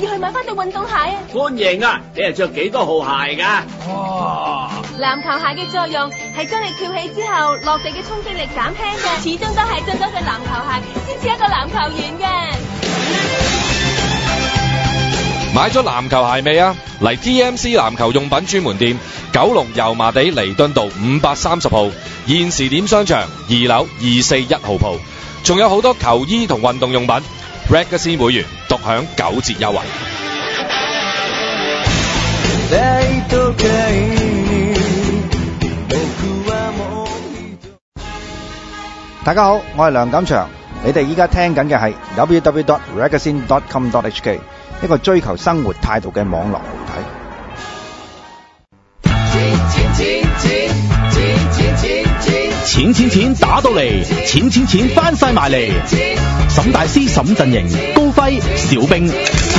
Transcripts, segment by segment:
要去買翻對運動鞋啊！ 歡迎啊！你係着幾多號鞋㗎？哇！ 籃球鞋嘅作用係將你跳起之後落地嘅衝擊力減輕嘅，始終都係進咗對籃球鞋先至一個籃球員嘅。 買咗籃球鞋未啊？嚟 TMC 籃球用品專門店，九龍油麻地彌敦道530號，現時點商場2樓241號鋪，仲有好多球衣同運動用品。Ragazine 會員獨享9折優惠。 大家好，我係梁錦祥，你哋依家聽緊嘅係 www.ragazine.com.hk， 一個追求生活態度嘅網絡媒體。 錢打到嚟，錢翻晒埋嚟。沈大師沈陣營，高輝小兵。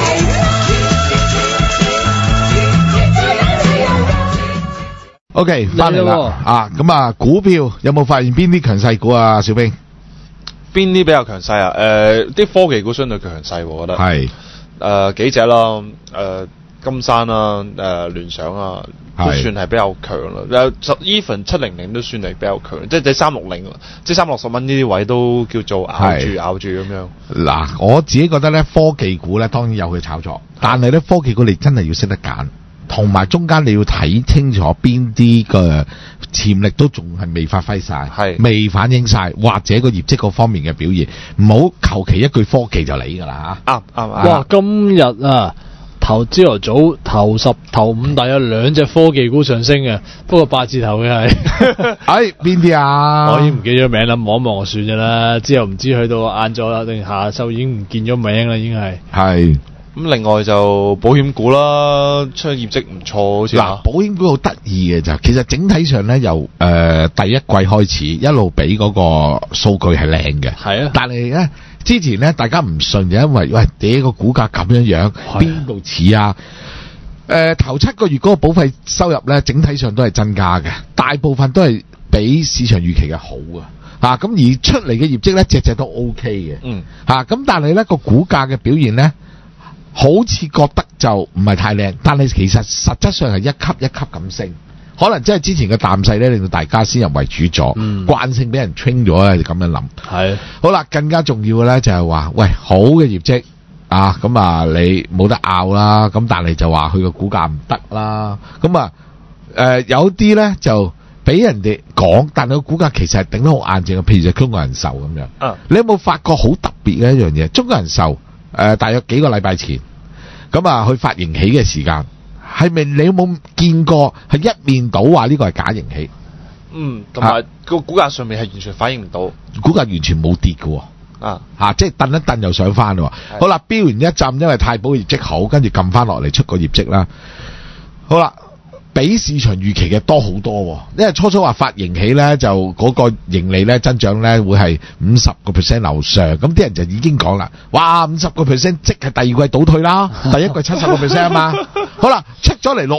OK， 翻嚟啦啊！咁啊，股票有冇發現邊啲強勢股啊？小兵， 邊啲比較強勢啊？啲科技股相對強勢，我覺得係幾隻啦，金山啦，聯想啊，都算係比較強啦。even 700都算係比較強，即係360，即係360蚊呢啲位都叫做咬住咁樣。 嗱，我自己覺得咧，科技股咧當然有佢炒作，但係咧科技股你真係要識得揀。同埋中間你要睇清楚邊啲嘅潛力都仲係未發揮晒，未反映晒，或者個業績嗰方面嘅表現，唔好求其一句科技就嚟㗎啦嚇。啱。 哇！今日啊，朝頭早頭10頭5大有2隻科技股上升嘅，不過8字頭嘅係。 邊啲啊？ 我已經唔記咗名啦，望一望就算㗎啦。之後唔知去到晏晝啦定下晝已經唔見咗名啦，已經係。 係。 咁另外就保險股啦，出業績唔錯好似。 嗱，保險股好得意嘅就，其實整體上咧由第一季開始一路俾嗰個數據係靚嘅。係啊。但係咧之前咧大家唔信就因為個股價咁樣邊度似啊？頭7個月嗰個保費收入咧整體上都係增加嘅，大部分都係比市場預期嘅好啊。咁而出嚟嘅業績咧隻都 OK 嘅。咁但係咧個股價嘅表現咧，好似覺得就唔係太靚，但係其實實質上係一級一級咁升，可能真係之前嘅淡勢咧令到大家先入為主咗，慣性俾人 train 咗咧，就咁樣諗。係。好啦，更加重要嘅咧就係話，好嘅業績啊，咁啊你冇得拗啦，咁但係就話佢個股價唔得啦，咁啊有啲咧就俾人哋講，但係個股價其實係頂得好硬淨嘅，譬如就中國人壽咁樣。你有冇發覺好特別嘅一樣嘢？中國人壽大約幾個禮拜前，咁啊佢發盈喜嘅時間，係咪你有冇見過係一面倒話呢個係假盈喜？ 同埋個股價上面係完全反映唔到， 股價完全冇跌嘅。即係蹬一蹬又上翻咯。好啦，飆完一陣，因為太保業績好，跟住撳翻落嚟出個業績啦。好啦。比市場預期嘅多好多，因為初話發盈喜咧就嗰個盈利咧增長咧會係50% 樓上，咁啲人就已經講啦，哇50% 即係第二季倒退啦，第一季70% 啊嘛。好啦，出咗嚟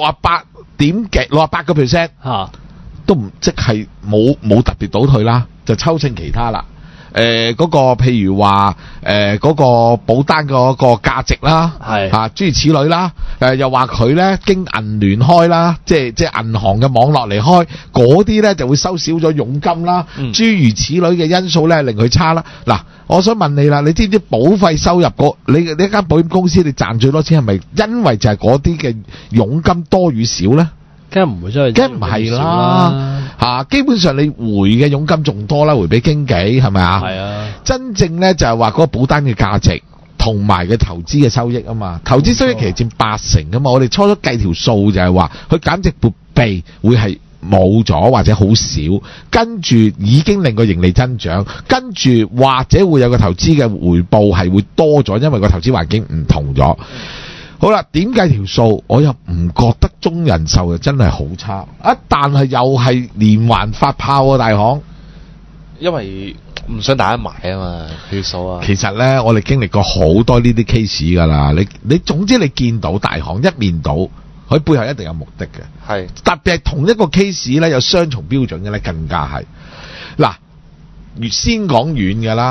68%，都唔即係冇特別倒退啦，就抽秤其他啦。嗰個譬如話嗰個保單嗰個價值啦，諸如此類啦。又話佢咧經銀聯開啦，即係銀行嘅網絡嚟開，嗰啲咧就會收少咗佣金啦，諸如此類嘅因素咧令佢差啦。嗱，我想問你啦，你知唔知保費收入你一間保險公司你賺最多錢係咪因為就係嗰啲嘅佣金多與少咧？ 梗係唔會真係， 梗唔係啦基本上你回嘅佣金仲多啦，回俾經紀係咪啊？係啊。真正咧就係話嗰個保單嘅價值同埋嘅投資嘅收益啊嘛，投資收益其實佔80%噶嘛。我哋初初計條數就係話佢減值撥備會係冇咗或者好少，跟住已經令個盈利增長，跟住或者會有個投資嘅回報係會多咗，因為個投資環境唔同咗。好啦，點計條數？我又唔覺得中人壽又真係好差但係又係連環發炮喎，大行。 因為唔想大家買啊嘛，條數啊。 其實咧，我哋經歷過好多呢啲 case 噶啦。你總之你見到大行一面倒，佢背後一定有目的嘅。係特別係同一個 case 咧，有雙重標準嘅咧，更加係。嗱，先講遠嘅啦。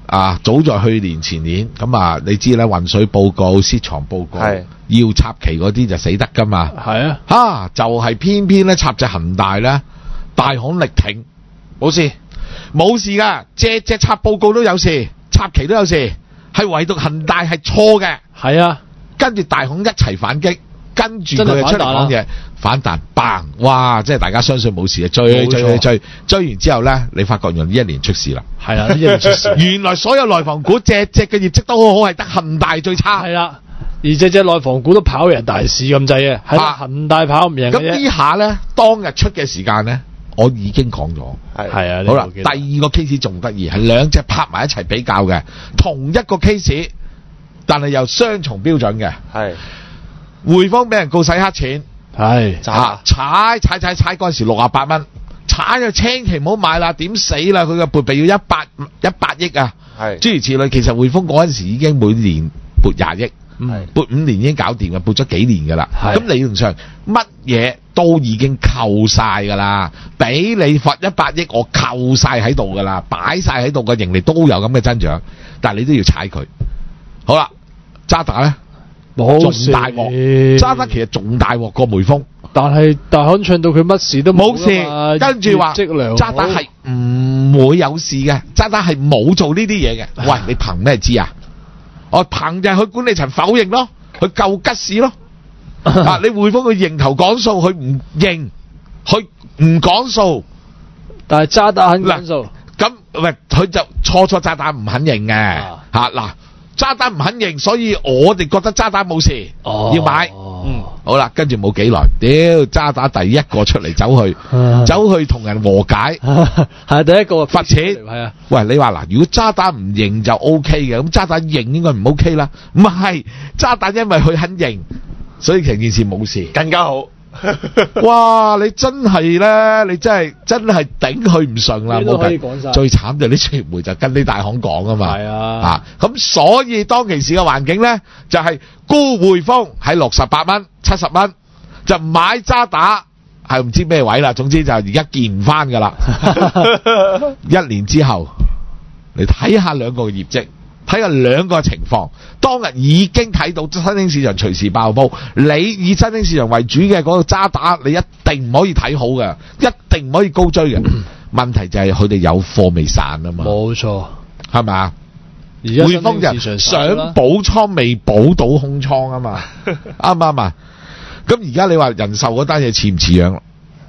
早在去年前年咁啊，你知啦，運水報告、屍床報告要插旗嗰啲就死得噶嘛。 係啊， 就係偏偏咧插隻恒大咧，大行力挺，冇事噶，隻插報告都有事，插旗都有事，係唯獨恒大係錯嘅。 係啊， 跟住大行一齊反擊，跟住佢就出嚟講嘢，反彈，bang！哇！即係大家相信冇事啊，追完之後咧，你發覺原來呢一年出事啦。 係啦，呢一年出事。 原來所有內房股隻嘅業績都好好，係得恒大最差。 係啦，而隻內房股都跑贏大市咁滯嘅，係恒大跑唔贏嘅啫。 咁呢下咧，當日出嘅時間咧，我已經講咗。 係啊， 好啦，第二個 case 仲得意，係兩隻拍埋一齊比較嘅，同一個 case， 但係又雙重標準嘅。係匯豐俾人告洗黑錢。係踩嗰陣時68蚊，踩就千祈唔好買啦，點死啦！佢嘅撥備要100億啊，諸如此類。其實匯豐嗰陣時已經每年撥20億，撥5年已經搞掂嘅，撥咗幾年噶啦。咁理論上乜嘢都已經扣晒噶啦，俾你罰100億，我扣晒喺度噶啦，擺晒喺度嘅盈利都有咁嘅增長，但係你都要踩佢。好啦，渣打咧。仲大鑊，渣打其實仲大鑊過匯豐，但係大行唱到佢乜事都冇事，跟住話渣打係唔會有事嘅，渣打係冇做呢啲嘢嘅。喂，你憑咩知啊？我憑就係佢管理層否認咯，佢夠吉士咯。你匯豐佢認頭講數，佢唔認，佢唔講數，但係渣打肯講數。咁喂，佢就錯渣打唔肯認嘅嗱。渣打唔肯認，所以我哋覺得渣打冇事，要買。好啦，跟住冇幾耐，屌渣打第一個出嚟走去同人和解，係第一個罰錢。係啊，喂，你話嗱，如果渣打唔認就 O K 嘅，咁渣打認應該唔 O K 啦。唔係，渣打因為佢肯認，所以成件事冇事，更加好。哇！你真係咧，你真係頂佢唔順啦，冇計。最慘就啲傳媒就跟啲大行講啊嘛。係啊，咁所以當其時嘅環境咧，就係沽匯豐喺68蚊、70蚊，就買渣打係唔知咩位啦。總之就而家見唔翻噶啦。1年之後，你睇下兩個嘅業績。睇下兩個情況，當日已經睇到新興市場隨時爆煲。你以新興市場為主嘅嗰個渣打，你一定唔可以睇好嘅，一定唔可以高追嘅。問題就係佢哋有貨未散啊嘛。冇錯，係咪啊？匯豐就想補倉未補到空倉啊嘛，啱唔啱啊？咁而家你話人壽嗰單嘢似唔似樣？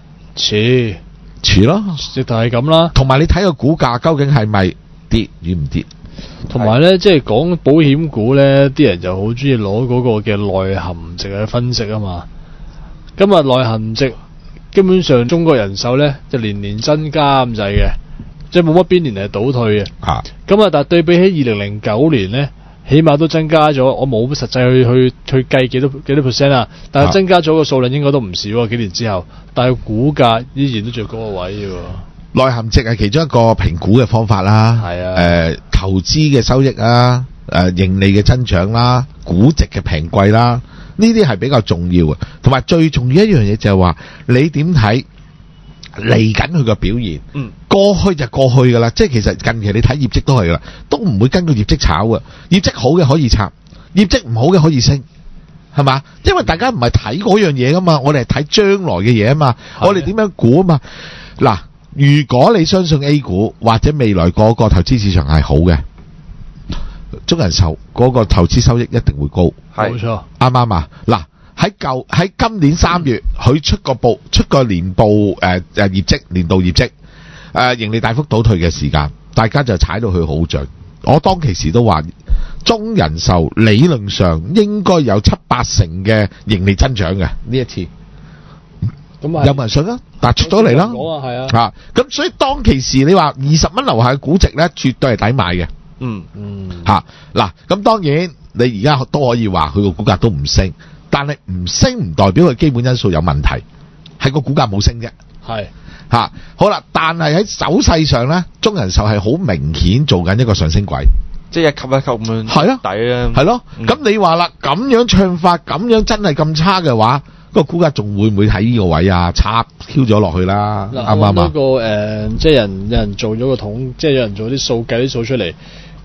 似咯，直頭係咁啦。同埋你睇個股價究竟係咪跌與唔跌？同埋咧，即係講保險股咧，啲人就好中意攞嗰個嘅內含值去分析啊嘛。今日內含值基本上中國人壽咧就年年增加咁滯嘅，即係冇乜邊年係倒退嘅。咁啊，但係對比起2009年咧，起碼都增加咗。我冇實際去計幾多 percent 啊，但係增加咗個數量應該都唔少啊。幾年之後，但係股價依然都最高個位嘅。內含值係其中一個評估嘅方法啦，係啊，投資嘅收益啊，盈利嘅增長啦，估值嘅平貴啦，呢啲係比較重要嘅。同埋最重要一樣嘢就係話，你點睇嚟緊佢嘅表現？過去就過去噶啦，即係其實近期你睇業績都係噶啦，都唔會根據業績炒嘅。業績好嘅可以插，業績唔好嘅可以升，係嘛？因為大家唔係睇嗰樣嘢噶嘛，我哋係睇將來嘅嘢啊嘛，我哋點樣估啊嘛？嗱。如果你相信 A 股或者未來嗰個投資市場係好嘅，中人壽嗰個投資收益一定會高，冇錯，啱唔啱啊？嗱，喺今年3月，佢出個年報業績，年度業績盈利大幅倒退嘅時間，大家就踩到佢好盡。我當其時都話，中人壽理論上應該有7-8成嘅盈利增長嘅呢一次。有冇人信啊？但係出咗嚟啦，係啊，咁所以當其時你話20蚊樓下嘅估值咧，絕對係抵買嘅。嗱，咁當然你而家都可以話佢個股價都唔升，但係唔升唔代表佢基本因素有問題，係個股價冇升啫。係好啦，但係喺走勢上咧，中人壽係好明顯做緊一個上升軌，即係一級一級咁樣係啊，底啊，係咯。咁你話啦，咁樣唱法，咁樣真係咁差嘅話，個股價仲會唔會喺呢個位啊？插飄咗落去啦，啱唔啱啊？即係有人做咗個統，即係有人做啲數計啲數出嚟，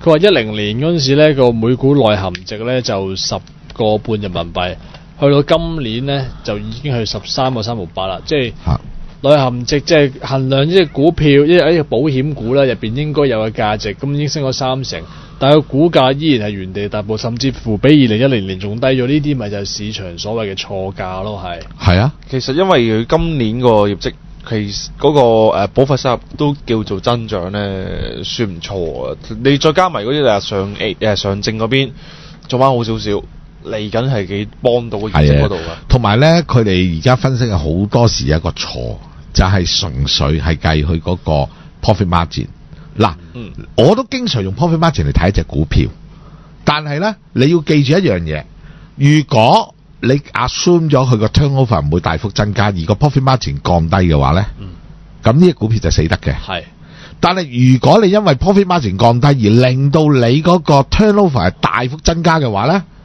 佢話10年嗰陣時咧個每股內含值咧就10個半人民幣，去到今年咧就已經去13個3毫8啦，即係內含值即係衡量呢隻股票，一隻保險股咧入邊應該有嘅價值，咁已經升咗30%，但係個股價依然係原地踏步，甚至乎比2010年仲低咗。呢啲咪就係市場所謂嘅錯價咯，係啊。 其實因為佢今年個業績，其實嗰個保費收入都叫做增長咧，算唔錯啊。你再加埋嗰啲上證嗰邊做翻好少少，嚟緊係幾幫到個業績嗰度㗎。 同埋咧，佢哋而家分析嘅好多時有一個錯，就係純粹係計佢嗰個 profit margin。嗱，我都經常用 profit margin 嚟睇一隻股票，但係咧你要記住一樣嘢，如果你 assume 咗佢個 turnover 唔會大幅增加，而個 profit margin 降低嘅話咧，咁呢隻股票就死得嘅。係，但係如果你因為 profit margin 降低而令到你嗰個 turnover 係大幅增加嘅話咧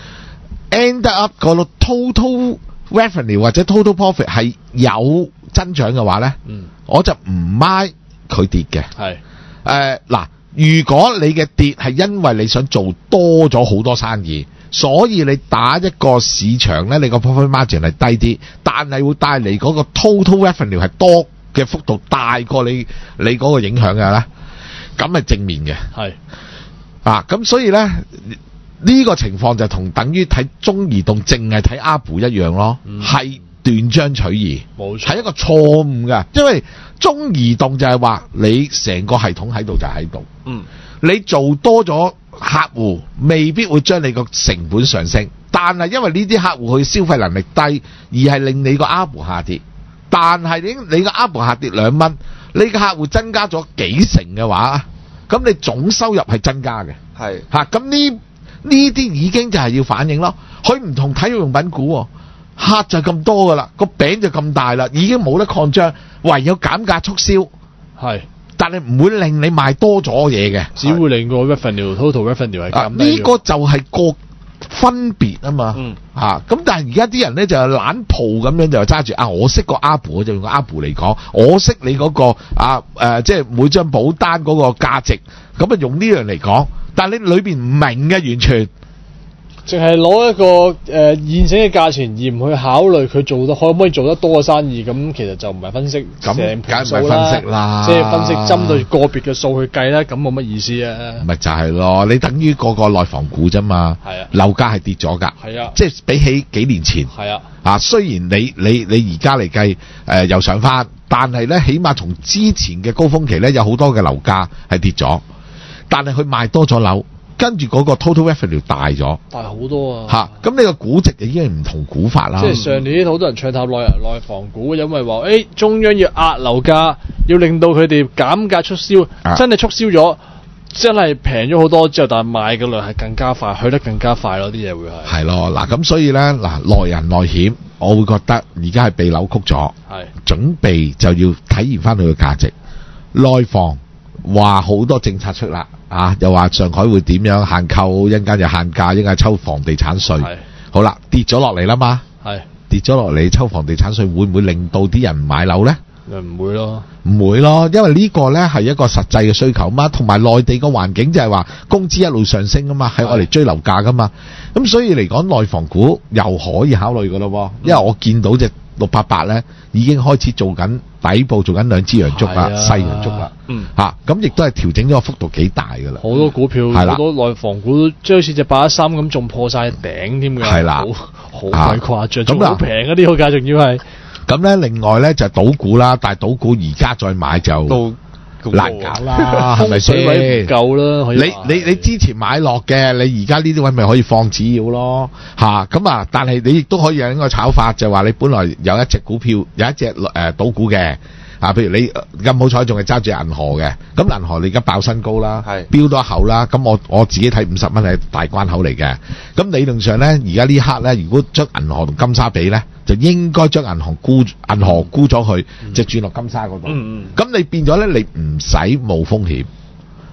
，end up 個 total revenue 或者 total profit 係有增長嘅話咧，我就唔買佢跌嘅。係。嗱，如果你嘅跌係因為你想做多咗好多生意，所以你打一個市場咧，你個 profit margin 係低啲，但係會帶嚟嗰個 total revenue 係多嘅幅度大過你嗰個影響嘅咧，咁係正面嘅。係。咁所以咧呢個情況就同等於睇中移動淨係睇 ARPU 一樣咯，係斷章取義，係一個錯誤嘅，因為中移動就係話你成個系統喺度就喺度，你做多咗客戶未必會將你個成本上升，但係因為呢啲客戶佢消費能力低，而係令你個 ARPU 下跌，但係你個 ARPU 下跌2蚊，你個客戶增加咗幾成嘅話，咁你總收入係增加嘅，係咁呢啲已經就係要反映咯，佢唔同體育用品股。客就咁多噶啦，個餅就咁大啦，已經冇得擴張，唯有減價促銷。係，但係唔會令你賣多咗嘢嘅， 只會令個 revenue total revenue 係減低。 呢個就係個分別啊嘛。咁但係而家啲人咧就係懶蒲咁樣就揸住我識個 ARPU 我就用個 ARPU 嚟講，我識你嗰個即係每張保單嗰個價值，咁用呢樣嚟講，但係你裏邊唔明嘅完全。 淨係攞一個現成嘅價錢，而唔去考慮佢做得可唔可以做得多嘅生意，咁其實就唔係分析成盤數啦，即係分析針對個別嘅數去計啦，咁冇乜意思啊。 咪就係咯，你等於個內房股啫嘛，樓價係跌咗㗎，即係比起幾年前，雖然你而家嚟計又上翻，但係咧起碼從之前嘅高峰期咧有好多嘅樓價係跌咗，但係佢賣多咗樓。跟住嗰個 total revenue 大咗， 大好多啊！ 咁你個估值已經係唔同估法啦。 即係上年好多人唱淡內房股，因為話中央要壓樓價，要令到佢哋減價促銷，真係促銷咗，真係平咗好多之後，但係賣嘅量係更加快，去得更加快咯，啲嘢會係。係咯，嗱咁所以咧，內人內險，我會覺得而家係被扭曲咗，準備就要體現翻佢嘅價值。內房話好多政策出啦。又話上海會點樣限購，一陣間就限價，一陣間抽房地產稅。好啦，跌咗落嚟啦嘛。跌咗落嚟，抽房地產稅會唔會令到啲人唔買樓呢？ 唔會咯， 唔會咯，因為呢個呢係一個實際嘅需求嘛，同埋內地個環境就係話工資一路上升啊嘛，係我嚟追樓價噶嘛。咁所以嚟講，內房股又可以考慮噶咯，因為我見到隻688呢已經開始做緊底部，做緊2支陽燭啦，細陽燭啦。咁亦都係調整咗個幅度幾大噶啦。 好多股票，好多內房股都即係好似隻813咁，仲破晒頂添嘅。係啦，好鬼誇張，仲好平嗰啲個價，仲要係。 咁咧，另外咧就係賭股啦，但係賭股而家再買就難搞啦，係咪先？ 水位唔夠啦， 你之前買落嘅，你而家呢啲位咪可以放紙鷂咯，咁但係你亦都可以有一個炒法，就係話你本來有一隻股票，有一隻賭股嘅。譬如你咁好彩仲係揸住銀河嘅，咁銀河你而家爆新高啦，飆多一口啦，咁我自己睇50蚊係大關口嚟嘅。咁理論上咧，而家呢刻咧，如果將銀河同金沙比咧，就應該將銀河沽咗去，就轉落金沙嗰度。咁你變咗咧，你唔使冇風險，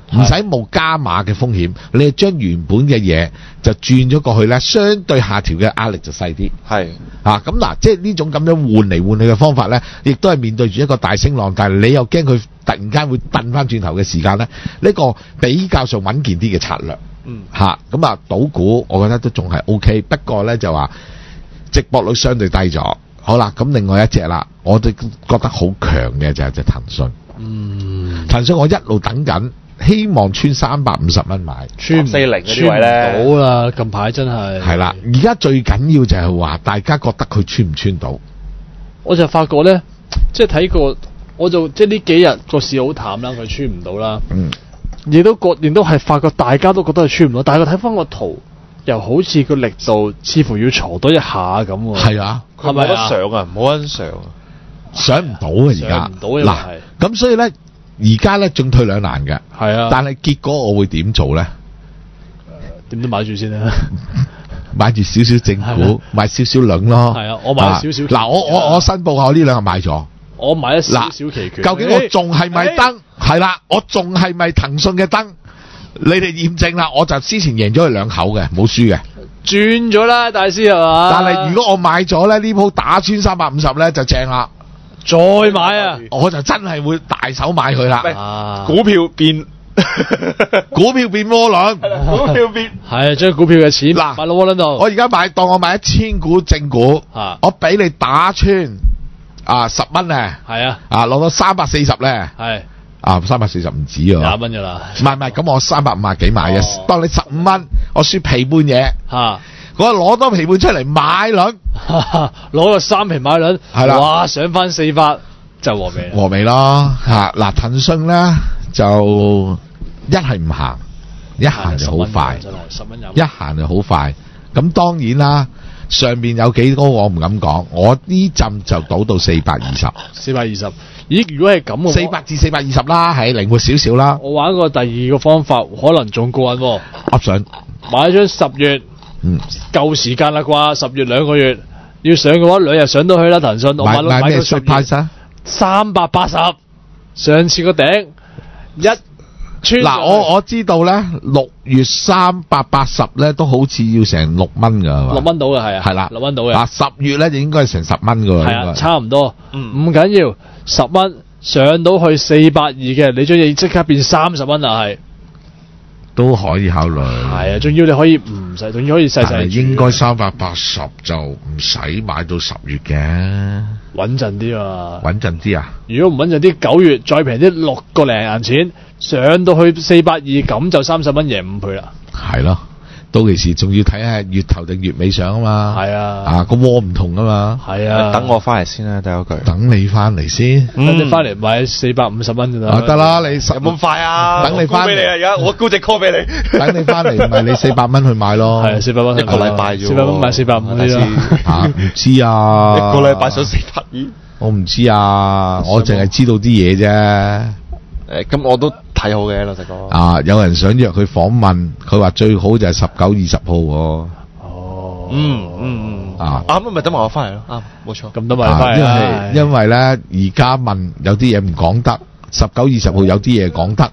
唔使冒加碼嘅風險，你係將原本嘅嘢就轉咗過去咧，相對下調嘅壓力就細啲。 係咁嗱，即係呢種咁樣換嚟換去嘅方法咧，亦都係面對住一個大升浪，但係你又驚佢突然間會掟翻轉頭嘅時間咧，呢個比較上穩健啲嘅策略。咁啊，賭股我覺得都仲係 OK， 不過咧就話值博率相對低咗。好啦，咁另外一隻啦，我哋覺得好強嘅就係隻騰訊。騰訊我一路等緊，希望穿350蚊買， 穿40嗰啲位咧， 穿唔到啦，近排真係。 係啦，而家最緊要就係話，大家覺得佢穿唔穿到？ 我就發覺咧，即係睇過，我就即係呢幾日個市好淡啦，佢穿唔到啦。亦都係發覺大家都覺得佢穿唔到，但係佢睇翻個圖，又好似個力度似乎要鋤多一下咁喎。 係啊， 佢冇得上啊，冇得上啊， 上唔到啊而家。 上唔到嗱， 咁所以咧，而家咧進退兩難嘅。 係啊。 但係結果我會點做咧？ 點都買住先啦。 買住少少正股，買少少輪咯。 係啊，我買少少。 嗱，我申報下，我呢兩日買咗。 我買咗少少期權。 究竟我仲係咪燈？係啦，我仲係咪騰訊嘅燈？你哋驗證啦，我就之前贏咗佢2口嘅，冇輸嘅。 轉咗啦，大師係嘛？ 但係如果我買咗咧，呢鋪打穿350咧就正啦。 再買啊！ 我就真係會大手買佢啦。 股票變股票變窩輪， 股票變係將股票嘅錢嗱買到窩輪度。 我而家當我買1000股正股，我俾你打穿10蚊咧， 係啊， 攞到340咧， 係 340唔止啊 ，20蚊噶啦， 唔係，咁我350幾買嘅，當你15蚊，我輸皮半嘢，我攞多皮半出嚟買輪， 攞個3皮買輪， 係啦， 哇，上翻400就和味， 和味咯，嗱，騰訊咧就一係唔行，一行就好快，一行就好快，咁當然啦。上邊有幾高我唔敢講，我呢陣就賭到420。 420，咦？如果係咁嘅 ，400至420啦，係靈活少少啦。 我玩過第二個方法，可能仲過癮喎。 噏上買張10月，夠時間啦啩？10月2個月，要上嘅話2日上到去啦。騰訊我買咩 surprise 啊 ？380，上次個頂一。 嗱，我知道咧，6月380咧都好似要成6蚊噶係嘛？ 6蚊到嘅係啊， 係啦， 6蚊到嘅。 嗱，10月咧就應該係成10蚊噶喎。 係啊，差唔多。唔緊要，10蚊上到去420嘅，你將嘢即刻變30蚊啊，係都可以考慮。 係啊，仲要你可以唔使，仲要可以細細。 但係應該380就唔使買到10月嘅， 穩陣啲啊！ 穩陣啲啊！ 如果唔穩陣啲，9月再平啲6個零銀錢。上到去420咁就30蚊贏5倍啦。係咯，到其時仲要睇下月頭定月尾上啊嘛。 係啊， 個窩唔同啊嘛。 係啊， 等我翻嚟先啦，第一句。 等你翻嚟先。 等你翻嚟買450蚊就得。 得啦，你有冇咁快啊？ 等你翻嚟而家我高隻 call 俾你。 等你翻嚟，唔係你400蚊去買咯。 係400蚊一個禮拜啫。400 蚊買450啲啦。唔知啊。 一個禮拜上400。 我唔知啊，我淨係知道啲嘢啫。 咁我都睇好嘅，老實講。 有人想約佢訪問，佢話最好就係19、20號喎。 啱咪等埋我翻嚟咯。啱，冇錯。咁都咪翻嚟。 因為咧，而家問有啲嘢唔講得，19、20號有啲嘢講得。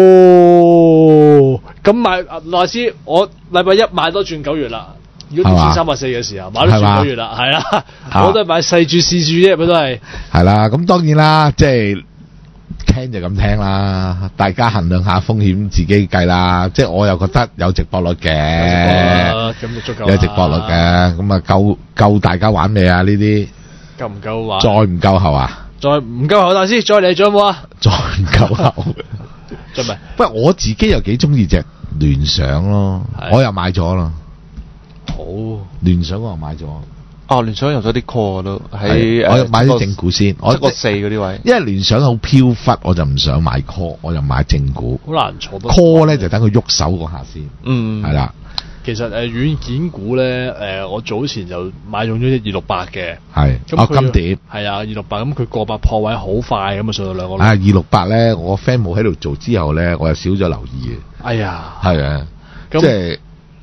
咁買賴師，我禮拜1買多轉9月啦。如果跌340嘅時候，買多轉9月啦，係啦，我都係買細注試注啫，佢都係。係啦， 咁當然啦，即係。聽就咁聽啦，大家衡量下風險，自己計啦。即係我又覺得有直播率嘅， 咁就足夠。 有直播率嘅，咁啊夠大家玩未啊？呢啲夠唔夠玩？ 再唔夠後啊？ 再唔夠後，大師再嚟仲有冇啊？ 再唔夠後， 真係。 不過我自己又幾中意隻聯想咯，我又買咗啦。 好， 聯想我又買咗。 聯想有咗啲 call 都喺， 我買啲正股先，我 7.4嗰啲位， 因為聯想好飄忽，我就唔想買 call，我就買正股。 好難坐到 call 咧，就等佢喐手嗰下先。係啦。 其實軟件股咧，我早前就買中咗隻268嘅。 係。金蝶。係啊，268咁佢過百破位好快咁啊，上到2個。 268咧，我 friend 冇喺度做之後咧，我又少咗留意嘅。 哎呀。 係啊。即係。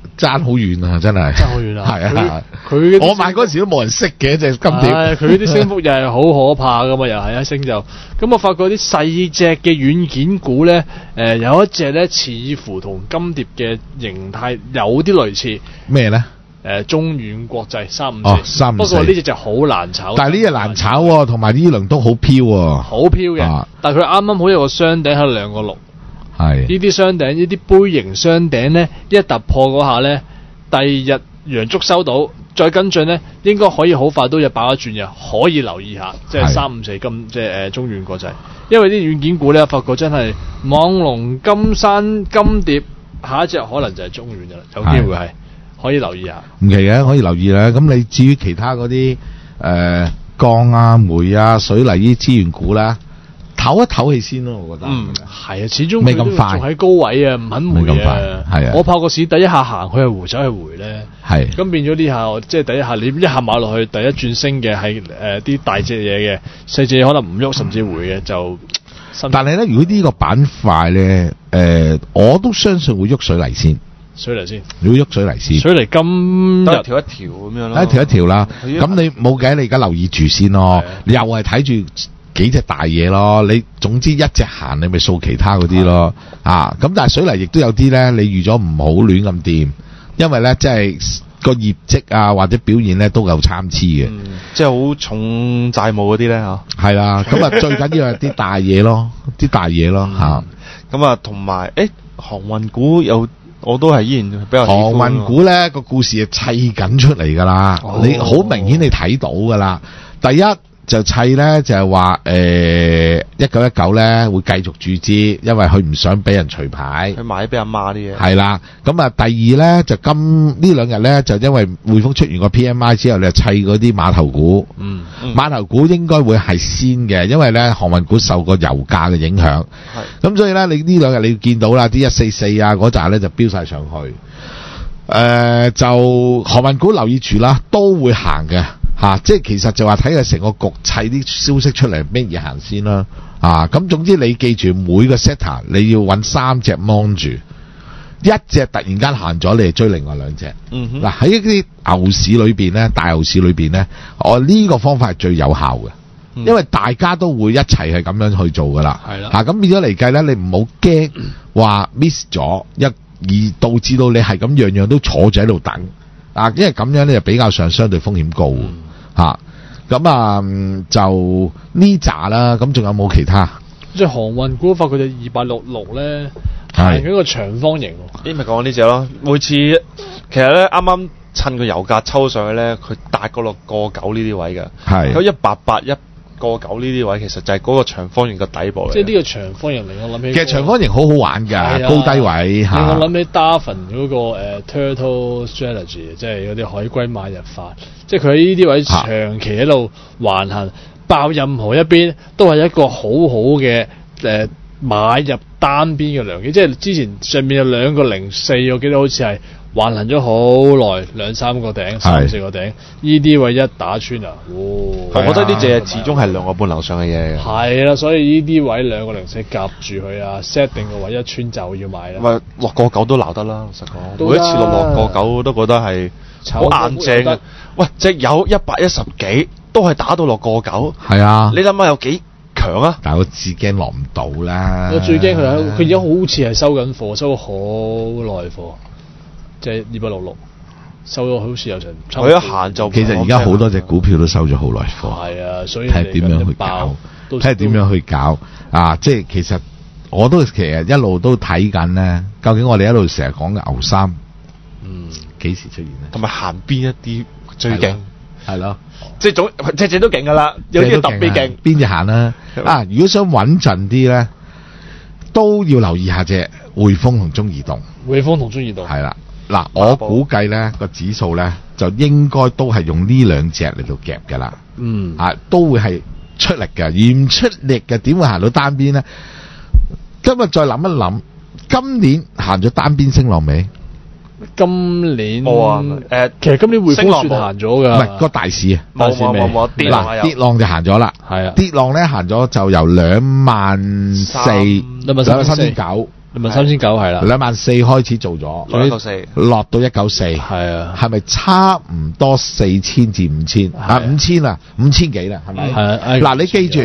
爭好遠啊，真係爭好遠啊！ 係啊， 佢我買嗰時都冇人識嘅隻金碟， 佢啲升幅又係好可怕噶嘛，又係一升就咁。我發覺啲細隻嘅軟件股咧，有一隻咧似乎同金碟嘅形態有啲類似咩咧？ 中遠國際354，不過呢隻就好難炒。 但係呢隻難炒喎，同埋呢輪都好飄喎， 好飄嘅。但係佢啱啱好有個雙頂喺2個6。係呢啲雙頂，呢啲杯型雙頂咧，一突破嗰下咧，第二日陽燭收到，再跟進咧，應該可以好快都有爆一轉嘅，可以留意下，即係354金，即係中遠國際。因為啲軟件股咧，發覺真係網龍、金山、金蝶，下一隻可能就係中遠嘅啦，有機會係可以留意下。 唔奇嘅，可以留意啦。咁你至於其他嗰啲鋼啊、煤啊、水泥呢啲資源股啦。唞一唞氣先咯，我覺得。 係啊，始終未咁快， 仲喺高位啊，唔肯回啊。係啊，我怕個市第一下行去係回走係回咧。係。咁變咗呢下，即係第一下你一下買落去，第一轉升嘅係啲大隻嘢嘅，細隻可能唔喐甚至回嘅就。 但係咧，如果呢個板塊咧，我都相信會喐水泥先。 水泥先。 如果喐水泥先。 水泥今日調一調咁樣咯。 調一調啦。咁你冇計，你而家留意住先咯。你又係睇住幾隻大嘢咯，你總之一隻行，你咪掃其他嗰啲咯，咁但係水泥亦都有啲咧，你預咗唔好亂咁掂，因為咧即係個業績啊或者表現咧都夠參差嘅， 即係好重債務嗰啲咧嚇。 係啦，咁啊最緊要係啲大嘢咯，啲大嘢咯嚇。 咁啊同埋航運股我都係依然比較喜歡。 航運股咧個故事係砌緊出嚟㗎啦，你好明顯你睇到㗎啦，第一。就砌咧就係話1919咧會繼續注資，因為佢唔想俾人除牌， 佢買俾阿媽啲嘢。 係啦，咁啊第二咧就呢兩日咧就因為匯豐出完個 PMI 之後，你就砌嗰啲碼頭股。碼頭股應該會係先嘅，因為咧航運股受個油價嘅影響。咁所以咧你呢兩日你見到啦，啲144啊嗰扎咧就飆晒上去。就航運股留意住啦，都會行嘅。即係其實就話睇佢成個局砌啲消息出嚟咩嘢行先啦，咁總之你記住每個 sector 你要揾3隻 mon 住，一隻突然間行咗，你就追另外2隻。嗱喺一啲牛市裏邊咧，大牛市裏邊咧，我呢個方法係最有效嘅，因為大家都會一齊係咁樣去做噶啦。係啦，咁變咗嚟計咧，你唔好驚話 miss 咗而導致到你係咁樣樣都坐住喺度等，因為咁樣咧就比較上相對風險高。咁就呢扎啦，咁仲有冇其他？ 即係航運股，發覺隻2866咧係一個長方形。 咪講呢隻咯，每次其實咧啱啱趁個油價抽上去咧，佢大過落過9呢啲位嘅，係有188過9呢啲位，其實就係嗰個長方形嘅底部嚟。即係呢個長方形令我諗起， 其實長方形好好玩㗎，高低位令我諗起 Darwin 嗰個Turtle Strategy， 即係嗰啲海龜買入法，即係佢喺呢啲位長期喺度橫行，爆任何一邊都係一個好好嘅買入單邊嘅良機。即係之前上面有2個04，我記得好似係橫行咗好耐，2-3個頂，3-4個頂，呢啲位一打穿啊！ 我覺得呢隻始終係2個半樓上嘅嘢。 係啦，所以呢啲位2個04夾住佢啊 ，set 定個位一穿就要買啦。 咪落過9都鬧得啦，老實講。每一次落過9都覺得係好硬淨啊！喂，隻有110幾都係打到落過9。係啊，你諗下有幾強啊？ 但係我至驚落唔到啦。 我最驚佢而家好似係收緊貨，收咗好耐貨。即係266收咗好似有成， 佢一行就其實而家好多隻股票都收咗好耐貨。 係啊，所以睇下點樣去搞，睇下點樣去搞即係其實我都其實一路都睇緊咧，究竟我哋一路成日講嘅牛三，幾時出現咧？ 同埋行邊一啲最勁？ 係咯， 即係隻隻都勁噶啦，有啲特別勁， 邊隻行啦？如果想穩陣啲咧，都要留意下隻匯豐同中移動。 匯豐同中移動係啦。嗱，我估計咧個指數咧就應該都係用呢2隻嚟到夾㗎啦。都會係出力嘅，而唔出力嘅點會行到單邊咧？今日再諗一諗，今年行咗單邊升浪未？ 今年其實今年匯豐算行咗㗎， 唔係個大市啊， 冇跌浪就行咗啦。係啊，跌浪咧行咗就由24000 239 23900係啦 ，24000開始做咗 ，194 落到194， 係啊， 係咪差唔多4000至5000啊？5000啦，5000幾啦，係咪？ 係啊， 嗱，你記住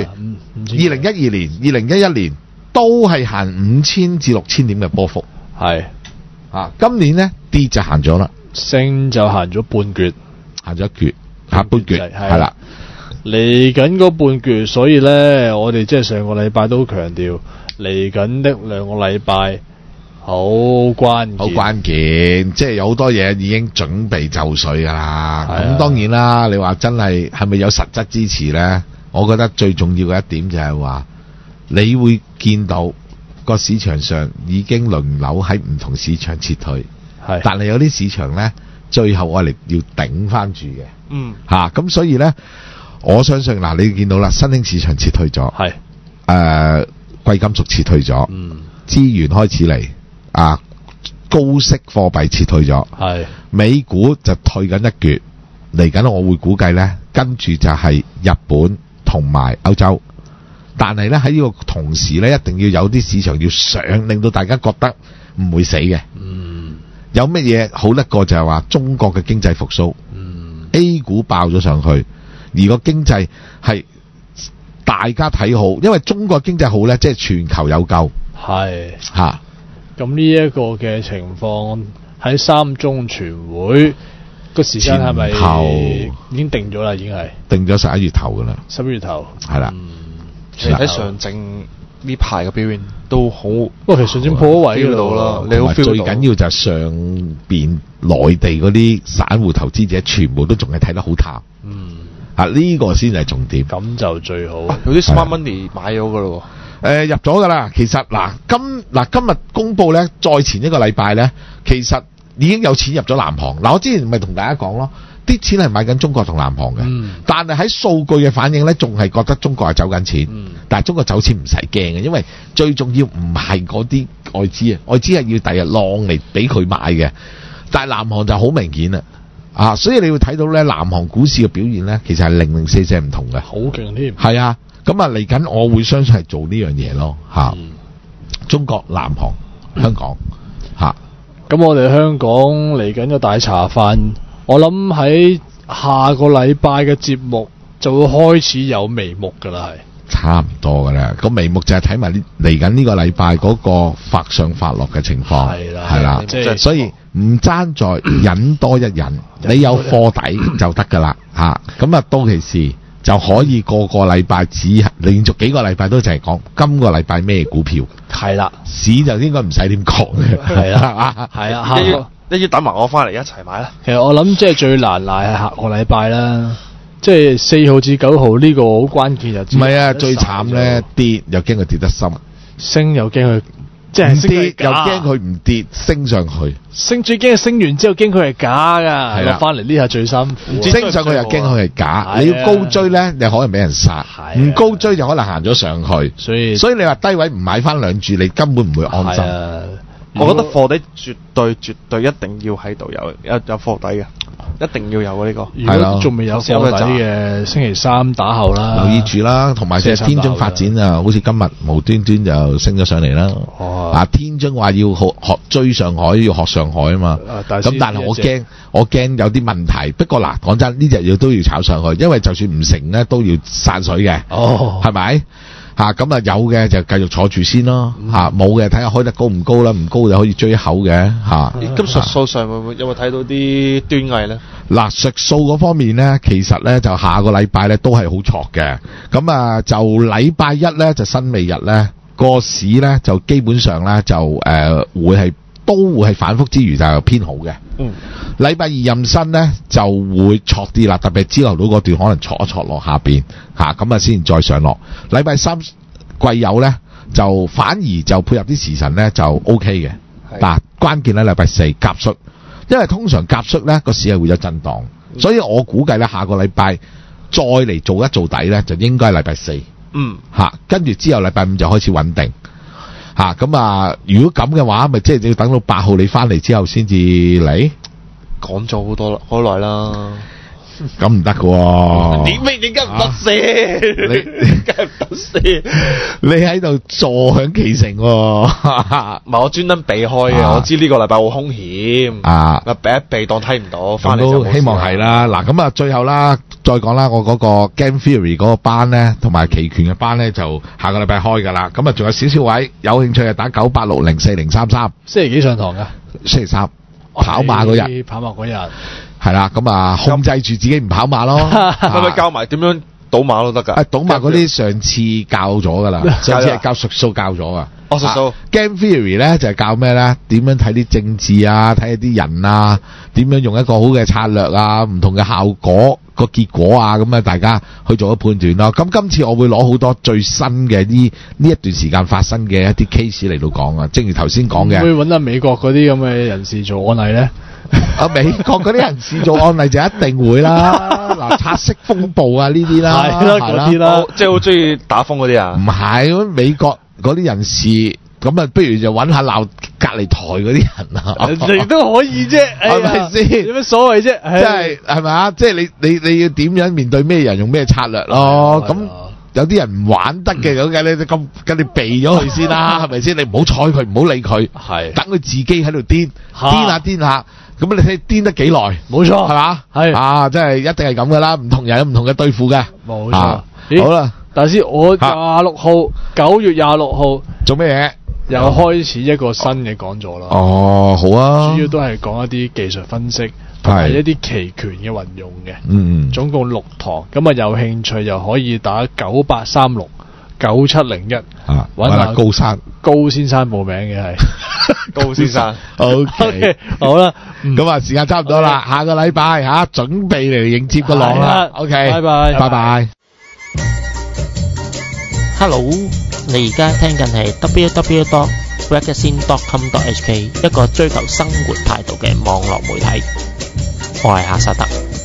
，2012年、2011年都係行5000至6000點嘅波幅， 係今年咧跌就行咗啦， 升就行咗半橛， 行咗一橛，半橛係啦。 嚟緊嗰半橛，所以咧，我哋即係上個禮拜都強調，嚟緊的2個禮拜好關鍵， 即係有好多嘢已經準備就緒噶啦。咁、 啊、 當然啦，你話真係咪有實質支持咧？我覺得最重要嘅一點就係話，你會見到個市場上已經輪流喺唔同市場撤退，但係有啲市場咧，最後我哋要頂翻住嘅。咁所以咧。我相信嗱，你見到啦，新興市場撤退咗，貴金屬撤退咗，資源開始嚟，高息貨幣撤退咗，美股就退緊一橛，嚟緊我會估計咧，跟住就係日本同埋歐洲，但係咧喺呢個同時咧，一定要有啲市場要上，令到大家覺得唔會死嘅。有乜嘢好得過就係話中國嘅經濟復甦，A 股爆咗上去。而個經濟係大家睇好，因為中國經濟好咧，即係全球有救。 咁呢一個嘅情況喺三中全會個時間係咪已經定咗啦？已經係定咗11月頭噶啦。11月頭係啦。 其實喺上證呢排嘅表現都好。 其實上證破咗位到啦，你好 feel 到。 最緊要就係上邊內地嗰啲散戶投資者全部都仲係睇得好淡。呢個先係重點， 咁就最好。 有啲 smart money 買咗噶咯， 入咗噶啦。其實今日公布咧，再前一個禮拜咧，其實已經有錢入咗南韓。我之前咪同大家講咯，啲錢係買緊中國同南韓嘅，但係喺數據嘅反應咧，仲係覺得中國係走緊錢。但係中國走錢唔使驚嘅，因為最重要唔係嗰啲外資啊，外資係要第日浪嚟俾佢買嘅。但係南韓就好明顯啦。所以你會睇到咧，南韓股市嘅表現咧，其實係0044唔同嘅， 好勁添。 係啊，咁嚟緊，我會相信係做呢樣嘢咯，中國、南韓、香港， 咁我哋香港嚟緊嘅大茶飯，我諗喺下個禮拜嘅節目就會開始有眉目噶啦，係差唔多噶啦。個眉目就係睇埋嚟緊呢個禮拜嗰個發上發落嘅情況，係啦，所以唔爭在忍多一忍，你有貨底就得噶啦，咁到其時就可以個禮拜連續幾個禮拜都淨係講今個禮拜咩股票，係啦，市就應該唔使點講嘅，係啦，係啊， 你要等埋我翻嚟一齊買啦。 其實我諗即係最難賴係下個禮拜啦。即係4號至9號呢個好關鍵日子。唔係啊，最慘咧跌又驚佢跌得深，升又驚佢即係跌又驚佢唔跌升上去。升最驚係升完之後驚佢係假㗎，落翻嚟呢下最辛苦。升上去又驚佢係假，你要高追咧，你可能俾人殺；唔高追就可能行咗上去。所以你話低位唔買翻兩注，你根本唔會安心。 我覺得貨底絕對一定要喺度有貨底嘅。一定要有啊！呢個如果仲未有貨底嘅，星期三打後啦， 留意住啦。同埋即係天津發展啊，好似今日無端端就升咗上嚟啦。天津話要學追上海，要學上海啊嘛。咁但係我驚有啲問題。不過講真，呢隻嘢都要炒上去，因為就算唔成咧，都要散水嘅。係咪？咁有嘅就繼續坐住先咯。冇嘅睇下開得高唔高啦，唔高就可以追一口嘅。 咁術數上有冇睇到啲端倪咧？ 術數嗰方面咧，其實咧就下個禮拜咧都係好挫嘅。咁就禮拜一咧就新未日咧個市咧就基本上咧就都會係反覆之餘就偏好嘅。禮拜二任新咧就會挫啲啦，特別係朝頭早嗰段可能挫一挫落下邊咁先再上落。禮拜三季有咧就反而就配合啲時辰咧就 OK 嘅。但關鍵咧禮拜四夾縮，因為通常夾縮咧個市係會有震盪，所以我估計咧下個禮拜再嚟做一做底咧就應該係禮拜四。跟住之後禮拜五就開始穩定。如果咁嘅話，咪即係要等到8號你翻嚟之後先至嚟。 講咗好耐啦。 咁唔得㗎喎。 點解唔得先？點解唔得先？ 你喺度坐享其成喎。 唔係我專登避開嘅，我知呢個禮拜好兇險啊！避一避當睇唔到，翻嚟就希望係啦。嗱咁啊，最後啦，再講啦，我嗰個 Game Theory 嗰個班咧，同埋期權嘅班咧，就下個禮拜開㗎啦。咁啊，仲有少少位，有興趣就打98604033。 星期幾上堂㗎？ 星期三跑馬嗰日。 跑馬嗰日。 係啦，咁啊，控制住自己唔跑馬咯。 係咪教埋點樣賭馬都得㗎？ 賭馬嗰啲上次教咗㗎啦，上次係教術數教咗㗎。 術數 Game Theory 咧就係教咩咧？點樣睇啲政治啊，睇下啲人啊，點樣用一個好嘅策略啊，唔同嘅效果個結果啊，咁啊大家去做一判斷咯。咁今次我會攞好多最新嘅呢一段時間發生嘅一啲 case 嚟到講啊，正如頭先講嘅。 會揾下美國嗰啲咁嘅人士做案例咧？ 美國嗰啲人士做案例就一定會啦。嗱，拆息風暴啊呢啲啦， 係啦嗰啲啦， 即係好中意打風嗰啲啊？ 唔係，美國嗰啲人士咁啊，不如就揾下鬧隔離台嗰啲人啊， 你都可以啫， 係咪先？ 有咩所謂啫？ 即係係咪啊？即係你要點樣面對咩人，用咩策略咯？咁有啲人唔玩得嘅，咁你避咗佢先啦，係咪先？你唔好睬佢，唔好理佢，係等佢自己喺度癲下。咁你睇癲得幾耐？冇錯，係嘛？係啊，真係一定係咁噶啦，唔同人有唔同嘅對付嘅。冇錯。好啦， 大師，我9月26號做咩嘢？ 又開始一個新嘅講座啦。 哦，好啊。主要都係講一啲技術分析同埋一啲期權嘅運用嘅。嗯。總共6堂，咁啊有興趣又可以打98369701。啊，揾下高先生報名嘅係。 高先生 ，OK，好啦，咁啊，時間差唔多啦，下個禮拜準備嚟迎接個浪啦 ，OK，拜拜。 Hello，你而家聽緊係 www.magazine.com.hk 一個追求生活態度嘅網絡媒體，我係夏薩特。